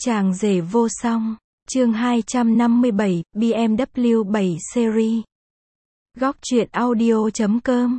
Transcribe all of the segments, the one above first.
Chàng rể vô song, chương 257, BMW 7 Series. Góc truyện audio.com.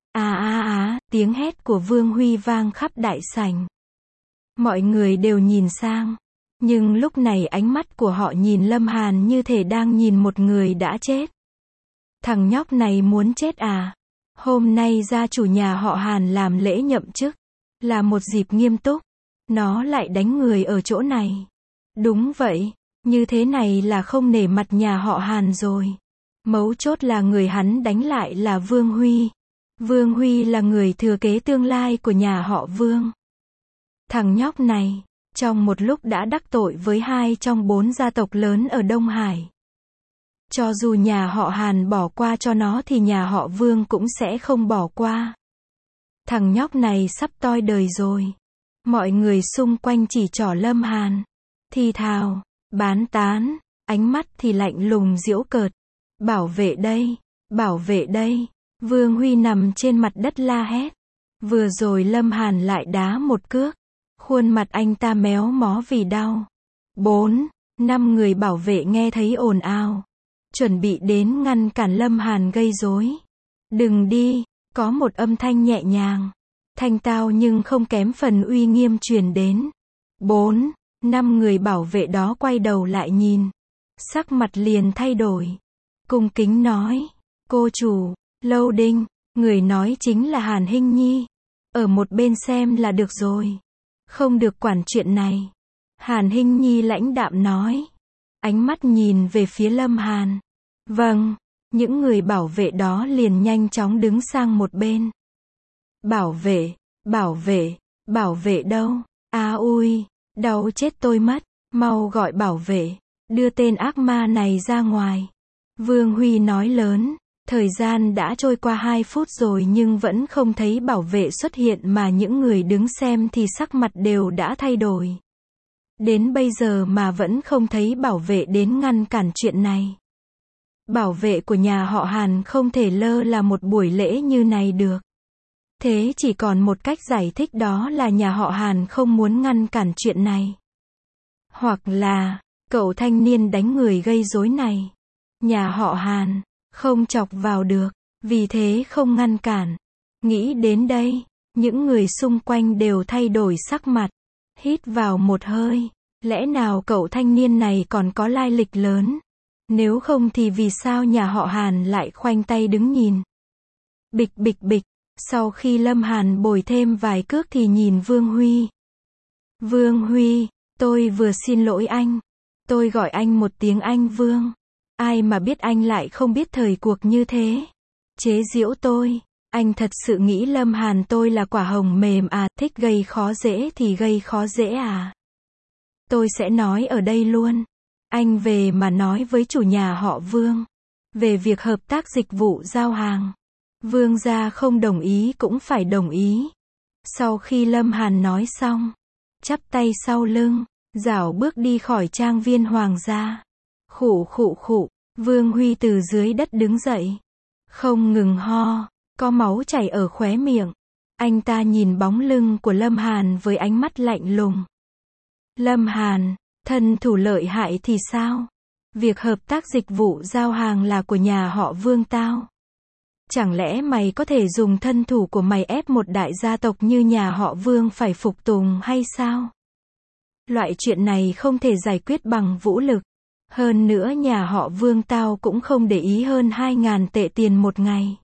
Tiếng hét của Vương Huy vang khắp đại sảnh. Mọi người đều nhìn sang, nhưng lúc này ánh mắt của họ nhìn Lâm Hàn như thể đang nhìn một người đã chết. Thằng nhóc này muốn chết à? Hôm nay gia chủ nhà họ Hàn làm lễ nhậm chức, là một dịp nghiêm túc, nó lại đánh người ở chỗ này. Đúng vậy, như thế này là không nể mặt nhà họ Hàn rồi. Mấu chốt là người hắn đánh lại là Vương Huy. Vương Huy là người thừa kế tương lai của nhà họ Vương. Thằng nhóc này, trong một lúc đã đắc tội với 2 trong 4 gia tộc lớn ở Đông Hải. Cho dù nhà họ Hàn bỏ qua cho nó thì nhà họ Vương cũng sẽ không bỏ qua. Thằng nhóc này sắp toi đời rồi. Mọi người xung quanh chỉ trỏ Lâm Hàn, thì thào, bán tán, ánh mắt thì lạnh lùng giễu cợt. Bảo vệ đây, bảo vệ đây. Vương Huy nằm trên mặt đất la hét. Vừa rồi Lâm Hàn lại đá một cước. Khuôn mặt anh ta méo mó vì đau. 4, 5 người bảo vệ nghe thấy ồn ào, chuẩn bị đến ngăn cản Lâm Hàn gây rối. Đừng đi, có một âm thanh nhẹ nhàng, thanh tao nhưng không kém phần uy nghiêm truyền đến. 4, 5 người bảo vệ đó quay đầu lại nhìn, sắc mặt liền thay đổi. Cung kính nói, cô chủ, Lâu Đinh, người nói chính là Hàn Hinh Nhi. Ở một bên xem là được rồi, không được quản chuyện này. Hàn Hinh Nhi lãnh đạm nói, ánh mắt nhìn về phía Lâm Hàn. Vâng, những người bảo vệ đó liền nhanh chóng đứng sang một bên. Bảo vệ, bảo vệ, bảo vệ đâu? Ui, đau chết tôi mất, mau gọi bảo vệ, đưa tên ác ma này ra ngoài. Vương Huy nói lớn, thời gian đã trôi qua 2 phút rồi nhưng vẫn không thấy bảo vệ xuất hiện mà những người đứng xem thì sắc mặt đều đã thay đổi. Đến bây giờ mà vẫn không thấy bảo vệ đến ngăn cản chuyện này. Bảo vệ của nhà họ Hàn không thể lơ là một buổi lễ như này được. Thế chỉ còn một cách giải thích, đó là nhà họ Hàn không muốn ngăn cản chuyện này. Hoặc là, cậu thanh niên đánh người gây rối này, nhà họ Hàn không chọc vào được, vì thế không ngăn cản. Nghĩ đến đây, những người xung quanh đều thay đổi sắc mặt. Hít vào một hơi, lẽ nào cậu thanh niên này còn có lai lịch lớn? Nếu không thì vì sao nhà họ Hàn lại khoanh tay đứng nhìn? Bịch bịch bịch, sau khi Lâm Hàn bồi thêm vài cước thì nhìn Vương Huy. Vương Huy, tôi vừa xin lỗi anh. Tôi gọi anh một tiếng anh Vương. Ai mà biết anh lại không biết thời cuộc như thế. Chế giễu tôi. Anh thật sự nghĩ Lâm Hàn tôi là quả hồng mềm à, thích gây khó dễ thì gây khó dễ à? Tôi sẽ nói ở đây luôn. Anh về mà nói với chủ nhà họ Vương về việc hợp tác dịch vụ giao hàng. Vương gia không đồng ý cũng phải đồng ý. Sau khi Lâm Hàn nói xong, chắp tay sau lưng, rảo bước đi khỏi trang viên hoàng gia. Khụ khụ khụ, Vương Huy từ dưới đất đứng dậy, không ngừng ho, có máu chảy ở khóe miệng. Anh ta nhìn bóng lưng của Lâm Hàn với ánh mắt lạnh lùng. Lâm Hàn, thân thủ lợi hại thì sao? Việc hợp tác dịch vụ giao hàng là của nhà họ Vương tao. Chẳng lẽ mày có thể dùng thân thủ của mày ép một đại gia tộc như nhà họ Vương phải phục tùng hay sao? Loại chuyện này không thể giải quyết bằng vũ lực. Hơn nữa nhà họ Vương tao cũng không để ý hơn 2.000 tệ tiền một ngày.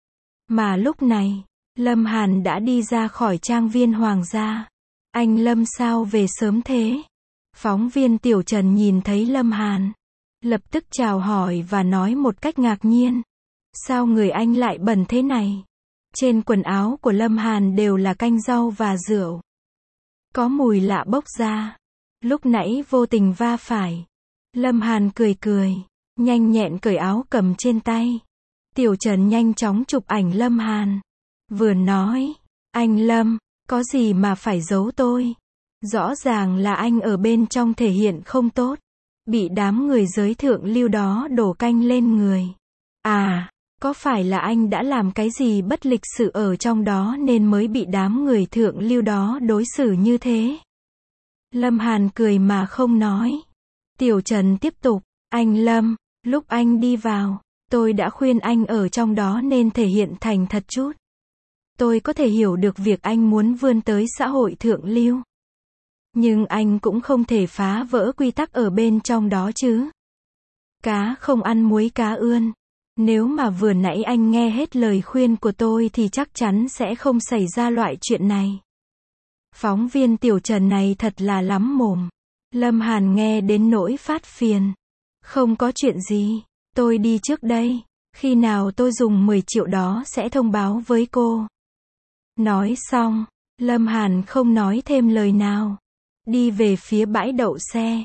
Mà lúc này, Lâm Hàn đã đi ra khỏi trang viên hoàng gia. Anh Lâm sao về sớm thế? Phóng viên Tiểu Trần nhìn thấy Lâm Hàn, lập tức chào hỏi và nói một cách ngạc nhiên. Sao người anh lại bẩn thế này? Trên quần áo của Lâm Hàn đều là canh rau và rượu. Có mùi lạ bốc ra. Lúc nãy vô tình va phải. Lâm Hàn cười cười, nhanh nhẹn cởi áo cầm trên tay. Tiểu Trần nhanh chóng chụp ảnh Lâm Hàn. Vừa nói, anh Lâm, có gì mà phải giấu tôi? Rõ ràng là anh ở bên trong thể hiện không tốt. Bị đám người giới thượng lưu đó đổ canh lên người. À, có phải là anh đã làm cái gì bất lịch sự ở trong đó nên mới bị đám người thượng lưu đó đối xử như thế? Lâm Hàn cười mà không nói. Tiểu Trần tiếp tục, anh Lâm, lúc anh đi vào, tôi đã khuyên anh ở trong đó nên thể hiện thành thật chút. Tôi có thể hiểu được việc anh muốn vươn tới xã hội thượng lưu. Nhưng anh cũng không thể phá vỡ quy tắc ở bên trong đó chứ. Cá không ăn muối cá ươn. Nếu mà vừa nãy anh nghe hết lời khuyên của tôi thì chắc chắn sẽ không xảy ra loại chuyện này. Phóng viên Tiểu Trần này thật là lắm mồm. Lâm Hàn nghe đến nỗi phát phiền. Không có chuyện gì, tôi đi trước đây. Khi nào tôi dùng 10 triệu đó sẽ thông báo với cô. Nói xong, Lâm Hàn không nói thêm lời nào. Đi về phía bãi đậu xe.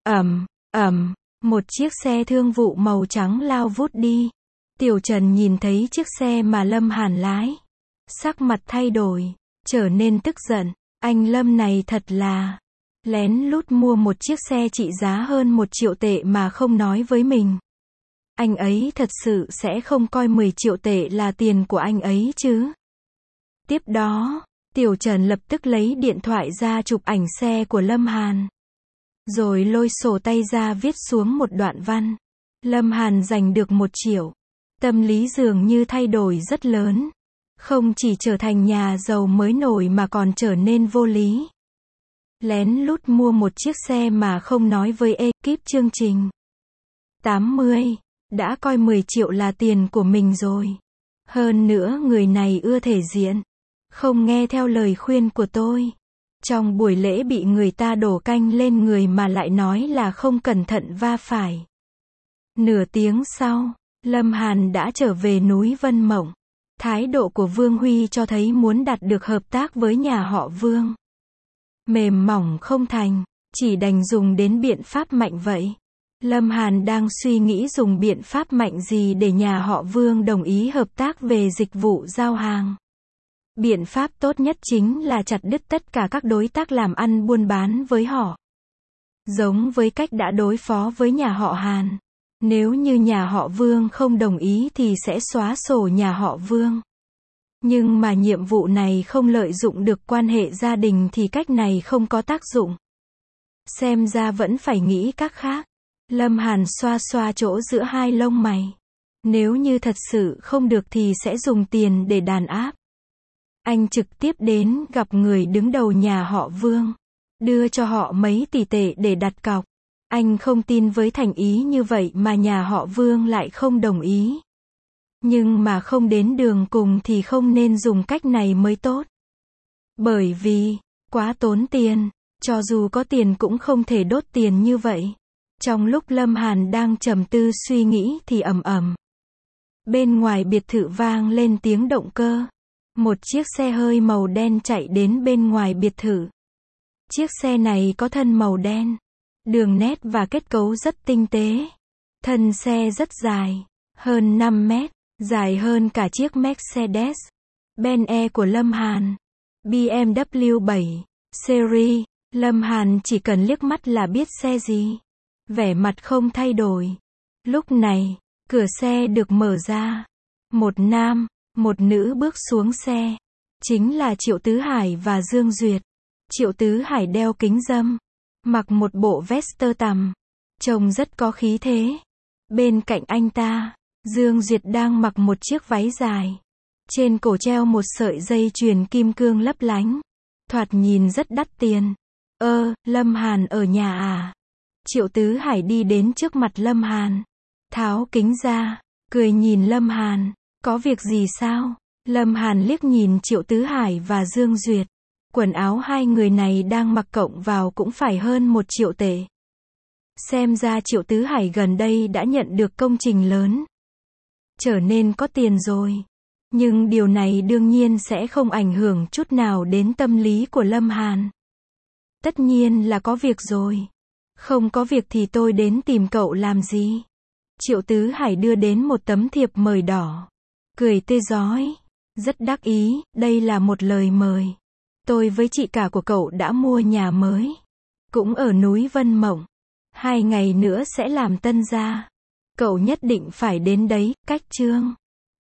Một chiếc xe thương vụ màu trắng lao vút đi. Tiểu Trần nhìn thấy chiếc xe mà Lâm Hàn lái. Sắc mặt thay đổi, trở nên tức giận. Anh Lâm này thật là lén lút mua một chiếc xe trị giá hơn 1 triệu tệ mà không nói với mình. Anh ấy thật sự sẽ không coi 10 triệu tệ là tiền của anh ấy chứ. Tiếp đó, Tiểu Trần lập tức lấy điện thoại ra chụp ảnh xe của Lâm Hàn. Rồi lôi sổ tay ra viết xuống một đoạn văn. Lâm Hàn giành được 1 triệu. Tâm lý dường như thay đổi rất lớn. Không chỉ trở thành nhà giàu mới nổi mà còn trở nên vô lý. Lén lút mua một chiếc xe mà không nói với ekip chương trình. 80, đã coi 10 triệu là tiền của mình rồi. Hơn nữa người này ưa thể diện. Không nghe theo lời khuyên của tôi. Trong buổi lễ bị người ta đổ canh lên người mà lại nói là không cẩn thận va phải. Nửa tiếng sau, Lâm Hàn đã trở về núi Vân Mộng. Thái độ của Vương Huy cho thấy muốn đạt được hợp tác với nhà họ Vương. Mềm mỏng không thành, chỉ đành dùng đến biện pháp mạnh vậy. Lâm Hàn đang suy nghĩ dùng biện pháp mạnh gì để nhà họ Vương đồng ý hợp tác về dịch vụ giao hàng. Biện pháp tốt nhất chính là chặt đứt tất cả các đối tác làm ăn buôn bán với họ. Giống với cách đã đối phó với nhà họ Hàn. Nếu như nhà họ Vương không đồng ý thì sẽ xóa sổ nhà họ Vương. Nhưng mà nhiệm vụ này không lợi dụng được quan hệ gia đình thì cách này không có tác dụng. Xem ra vẫn phải nghĩ cách khác. Lâm Hàn xoa xoa chỗ giữa hai lông mày. Nếu như thật sự không được thì sẽ dùng tiền để đàn áp. Anh trực tiếp đến gặp người đứng đầu nhà họ Vương. Đưa cho họ mấy tỷ tệ để đặt cọc. Anh không tin với thành ý như vậy mà nhà họ Vương lại không đồng ý. Nhưng mà không đến đường cùng thì không nên dùng cách này mới tốt. Bởi vì, quá tốn tiền, cho dù có tiền cũng không thể đốt tiền như vậy. Trong lúc Lâm Hàn đang trầm tư suy nghĩ thì ầm ầm. Bên ngoài biệt thự vang lên tiếng động cơ. Một chiếc xe hơi màu đen chạy đến bên ngoài biệt thự. Chiếc xe này có thân màu đen. Đường nét và kết cấu rất tinh tế. Thân xe rất dài, hơn 5 mét, dài hơn cả chiếc Mercedes-Benz E của Lâm Hàn. BMW 7 Series, Lâm Hàn chỉ cần liếc mắt là biết xe gì. Vẻ mặt không thay đổi. Lúc này, cửa xe được mở ra. Một nam, một nữ bước xuống xe. Chính là Triệu Tứ Hải và Dương Duyệt. Triệu Tứ Hải đeo kính râm. Mặc một bộ vest tơ tằm. Trông rất có khí thế. Bên cạnh anh ta, Dương Duyệt đang mặc một chiếc váy dài. Trên cổ treo một sợi dây chuyền kim cương lấp lánh. Thoạt nhìn rất đắt tiền. Lâm Hàn ở nhà à? Triệu Tứ Hải đi đến trước mặt Lâm Hàn. Tháo kính ra, cười nhìn Lâm Hàn. Có việc gì sao? Lâm Hàn liếc nhìn Triệu Tứ Hải và Dương Duyệt. Quần áo hai người này đang mặc cộng vào cũng phải hơn 1 triệu tệ. Xem ra Triệu Tứ Hải gần đây đã nhận được công trình lớn. Trở nên có tiền rồi. Nhưng điều này đương nhiên sẽ không ảnh hưởng chút nào đến tâm lý của Lâm Hàn. Tất nhiên là có việc rồi. Không có việc thì tôi đến tìm cậu làm gì? Triệu Tứ Hải đưa đến một tấm thiệp mời đỏ. Cười tươi rói. Rất đắc ý, đây là một lời mời. Tôi với chị cả của cậu đã mua nhà mới. Cũng ở núi Vân Mộng. 2 ngày nữa sẽ làm tân gia. Cậu nhất định phải đến đấy, cách chương.